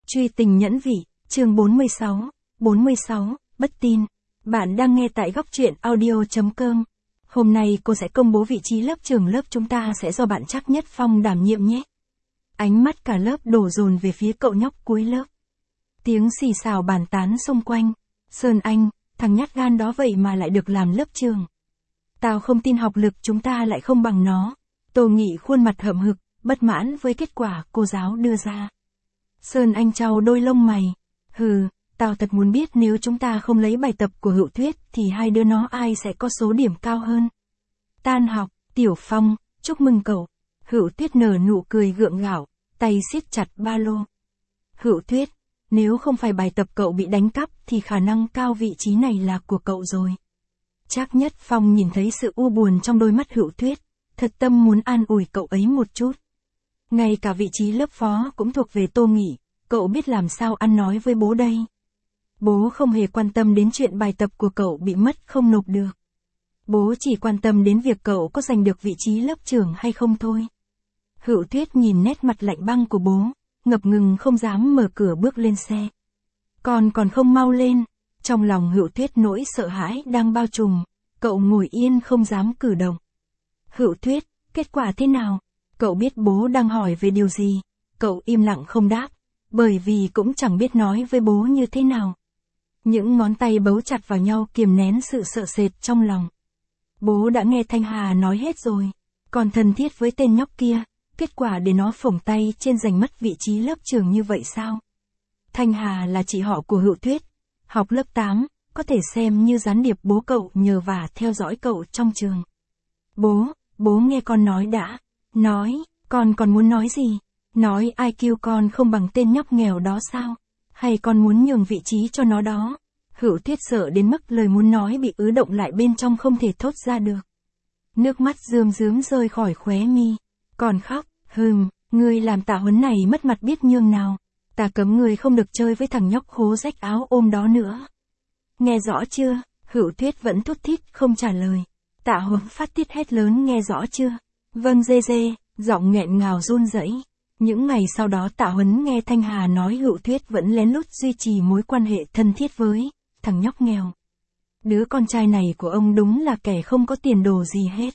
Truy tình nhẫn vị, chương 46, bất tin. Bạn đang nghe tại góc truyện audio.com. Hôm nay cô sẽ công bố vị trí lớp trưởng lớp chúng ta sẽ do bạn Trác Nhất Phong đảm nhiệm nhé. Ánh mắt cả lớp đổ dồn về phía cậu nhóc cuối lớp. Tiếng xì xào bàn tán xung quanh. Sơn Anh, thằng nhát gan đó vậy mà lại được làm lớp trưởng. Tao không tin học lực chúng ta lại không bằng nó. Tô Nghị khuôn mặt hậm hực, bất mãn với kết quả cô giáo đưa ra. Sơn Anh trao đôi lông mày. Tao thật muốn biết nếu chúng ta không lấy bài tập của Hữu Tuyết thì hai đứa nó ai sẽ có số điểm cao hơn. Tan học, Tiểu Phong, chúc mừng cậu. Hữu Tuyết nở nụ cười gượng gạo, tay siết chặt ba lô. Hữu Tuyết, nếu không phải bài tập cậu bị đánh cắp thì khả năng cao vị trí này là của cậu rồi. Trác Nhất Phong nhìn thấy sự u buồn trong đôi mắt Hữu Tuyết, thật tâm muốn an ủi cậu ấy một chút. Ngay cả vị trí lớp phó cũng thuộc về Tô Nghị, cậu biết làm sao ăn nói với bố đây. Bố không hề quan tâm đến chuyện bài tập của cậu bị mất không nộp được. Bố chỉ quan tâm đến việc cậu có giành được vị trí lớp trưởng hay không thôi. Hữu Tuyết nhìn nét mặt lạnh băng của bố, ngập ngừng không dám mở cửa bước lên xe. Còn không mau lên, trong lòng Hữu Tuyết nỗi sợ hãi đang bao trùm, cậu ngồi yên không dám cử động. Hữu Tuyết, kết quả thế nào? Cậu biết bố đang hỏi về điều gì, cậu im lặng không đáp, bởi vì cũng chẳng biết nói với bố như thế nào. Những ngón tay bấu chặt vào nhau kiềm nén sự sợ sệt trong lòng. Bố đã nghe Thanh Hà nói hết rồi, còn thân thiết với tên nhóc kia, kết quả để nó phổng tay trên giành mất vị trí lớp trưởng như vậy sao? Thanh Hà là chị họ của Hữu Tuyết, học lớp 8, có thể xem như gián điệp bố cậu nhờ vả theo dõi cậu trong trường. Bố nghe con nói đã. Nói, con còn muốn nói gì? Nói IQ con không bằng tên nhóc nghèo đó sao? Hay con muốn nhường vị trí cho nó đó? Hữu Tuyết sợ đến mức lời muốn nói bị ứ động lại bên trong không thể thốt ra được. Nước mắt rơm rớm rơi khỏi khóe mi. Còn khóc, ngươi làm Tạ Huấn này mất mặt biết nhường nào. Ta cấm ngươi không được chơi với thằng nhóc khố rách áo ôm đó nữa. Nghe rõ chưa? Hữu Tuyết vẫn thút thít không trả lời. Tạ Huấn phát tiết hét lớn nghe rõ chưa? Vâng dê, giọng nghẹn ngào run rẩy. Những ngày sau đó Tạ Huấn nghe Thanh Hà nói Hữu Tuyết vẫn lén lút duy trì mối quan hệ thân thiết với thằng nhóc nghèo. Đứa con trai này của ông đúng là kẻ không có tiền đồ gì hết.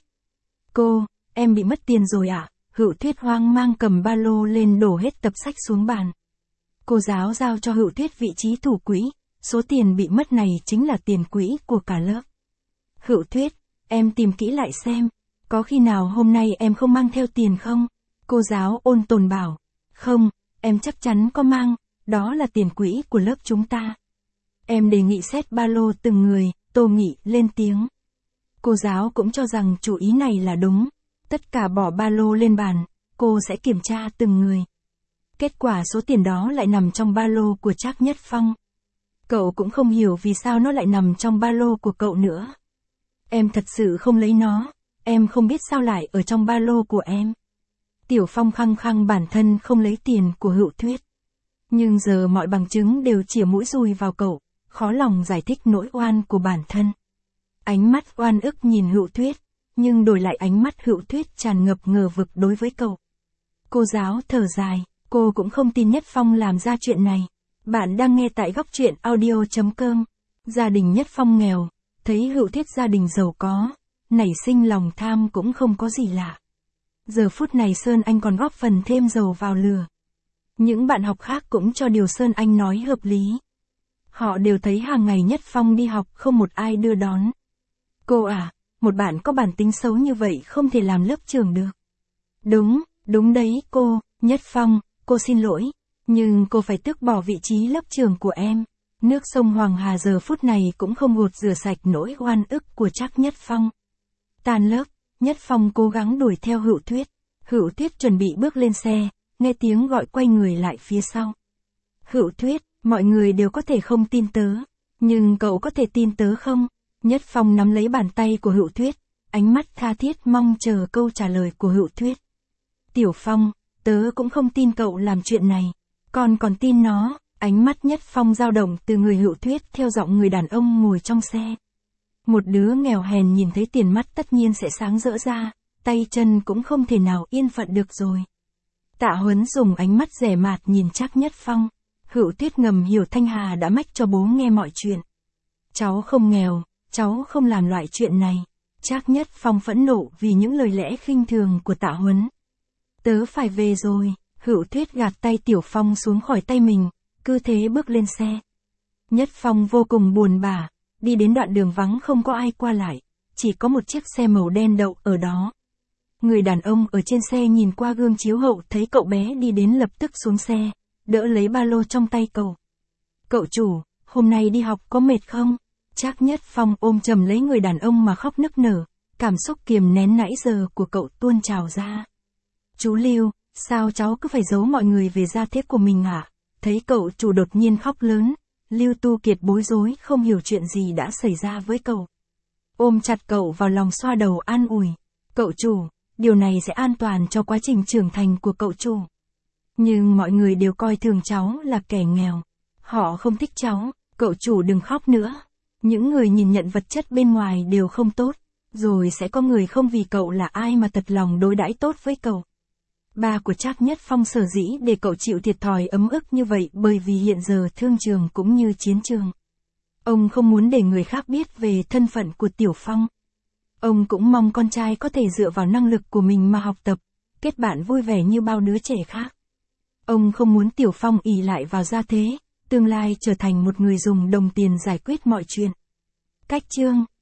Em bị mất tiền rồi ạ? Hữu Tuyết hoang mang cầm ba lô lên đổ hết tập sách xuống bàn. Cô giáo giao cho Hữu Tuyết vị trí thủ quỹ, số tiền bị mất này chính là tiền quỹ của cả lớp. Hữu Tuyết, em tìm kỹ lại xem. Có khi nào hôm nay em không mang theo tiền không? Cô giáo ôn tồn bảo. Không, em chắc chắn có mang, đó là tiền quỹ của lớp chúng ta. Em đề nghị xét ba lô từng người, Tô Nghị lên tiếng. Cô giáo cũng cho rằng chủ ý này là đúng. Tất cả bỏ ba lô lên bàn, cô sẽ kiểm tra từng người. Kết quả số tiền đó lại nằm trong ba lô của Trác Nhất Phong. Cậu cũng không hiểu vì sao nó lại nằm trong ba lô của cậu nữa. Em thật sự không lấy nó. Em không biết sao lại ở trong ba lô của em. Tiểu Phong khăng khăng bản thân không lấy tiền của Hữu Tuyết. Nhưng giờ mọi bằng chứng đều chĩa mũi dùi vào cậu, khó lòng giải thích nỗi oan của bản thân. Ánh mắt oan ức nhìn Hữu Tuyết, nhưng đổi lại ánh mắt Hữu Tuyết tràn ngập ngờ vực đối với cậu. Cô giáo thở dài, cô cũng không tin Nhất Phong làm ra chuyện này. Bạn đang nghe tại góc truyện audio.com. Gia đình Nhất Phong nghèo, thấy Hữu Tuyết gia đình giàu có, nảy sinh lòng tham cũng không có gì lạ. Giờ phút này Sơn Anh còn góp phần thêm dầu vào lửa. Những bạn học khác cũng cho điều Sơn Anh nói hợp lý. Họ đều thấy hàng ngày Nhất Phong đi học không một ai đưa đón. Cô à, một bạn có bản tính xấu như vậy không thể làm lớp trưởng được. Đúng đấy cô, Nhất Phong, cô xin lỗi. Nhưng cô phải tước bỏ vị trí lớp trưởng của em. Nước sông Hoàng Hà giờ phút này cũng không gột rửa sạch nỗi oan ức của Trác Nhất Phong. Tan lớp, Nhất Phong cố gắng đuổi theo Hữu Tuyết. Hữu Tuyết chuẩn bị bước lên xe, nghe tiếng gọi quay người lại phía sau. Hữu Tuyết, mọi người đều có thể không tin tớ. Nhưng cậu có thể tin tớ không? Nhất Phong nắm lấy bàn tay của Hữu Tuyết, ánh mắt tha thiết mong chờ câu trả lời của Hữu Tuyết. Tiểu Phong, tớ cũng không tin cậu làm chuyện này. Còn tin nó. Ánh mắt Nhất Phong dao động từ người Hữu Tuyết theo giọng người đàn ông ngồi trong xe. Một đứa nghèo hèn nhìn thấy tiền mắt tất nhiên sẽ sáng rỡ ra, tay chân cũng không thể nào yên phận được rồi. Tạ Huấn dùng ánh mắt dè mạt nhìn Trác Nhất Phong. Hữu Tuyết ngầm hiểu Thanh Hà đã mách cho bố nghe mọi chuyện. Cháu không nghèo, cháu không làm loại chuyện này. Trác Nhất Phong phẫn nộ vì những lời lẽ khinh thường của Tạ Huấn. Tớ phải về rồi. Hữu Tuyết gạt tay Tiểu Phong xuống khỏi tay mình, cứ thế bước lên xe. Nhất Phong vô cùng buồn bã, đi đến đoạn đường vắng không có ai qua lại, chỉ có một chiếc xe màu đen đậu ở đó. Người đàn ông ở trên xe nhìn qua gương chiếu hậu thấy cậu bé đi đến lập tức xuống xe, đỡ lấy ba lô trong tay cậu. Cậu chủ, hôm nay đi học có mệt không? Trác Nhất Phong ôm chầm lấy người đàn ông mà khóc nức nở, cảm xúc kiềm nén nãy giờ của cậu tuôn trào ra. Chú Lưu, sao cháu cứ phải giấu mọi người về gia thế của mình hả? Thấy cậu chủ đột nhiên khóc lớn, Lưu Tu Kiệt bối rối không hiểu chuyện gì đã xảy ra với cậu. Ôm chặt cậu vào lòng xoa đầu an ủi. Cậu chủ, điều này sẽ an toàn cho quá trình trưởng thành của cậu chủ. Nhưng mọi người đều coi thường cháu là kẻ nghèo. Họ không thích cháu, cậu chủ đừng khóc nữa. Những người nhìn nhận vật chất bên ngoài đều không tốt, rồi sẽ có người không vì cậu là ai mà thật lòng đối đãi tốt với cậu. Ba của Trác Nhất Phong sở dĩ để cậu chịu thiệt thòi ấm ức như vậy bởi vì hiện giờ thương trường cũng như chiến trường. Ông không muốn để người khác biết về thân phận của Tiểu Phong. Ông cũng mong con trai có thể dựa vào năng lực của mình mà học tập, kết bạn vui vẻ như bao đứa trẻ khác. Ông không muốn Tiểu Phong ỷ lại vào gia thế, tương lai trở thành một người dùng đồng tiền giải quyết mọi chuyện. Cách chương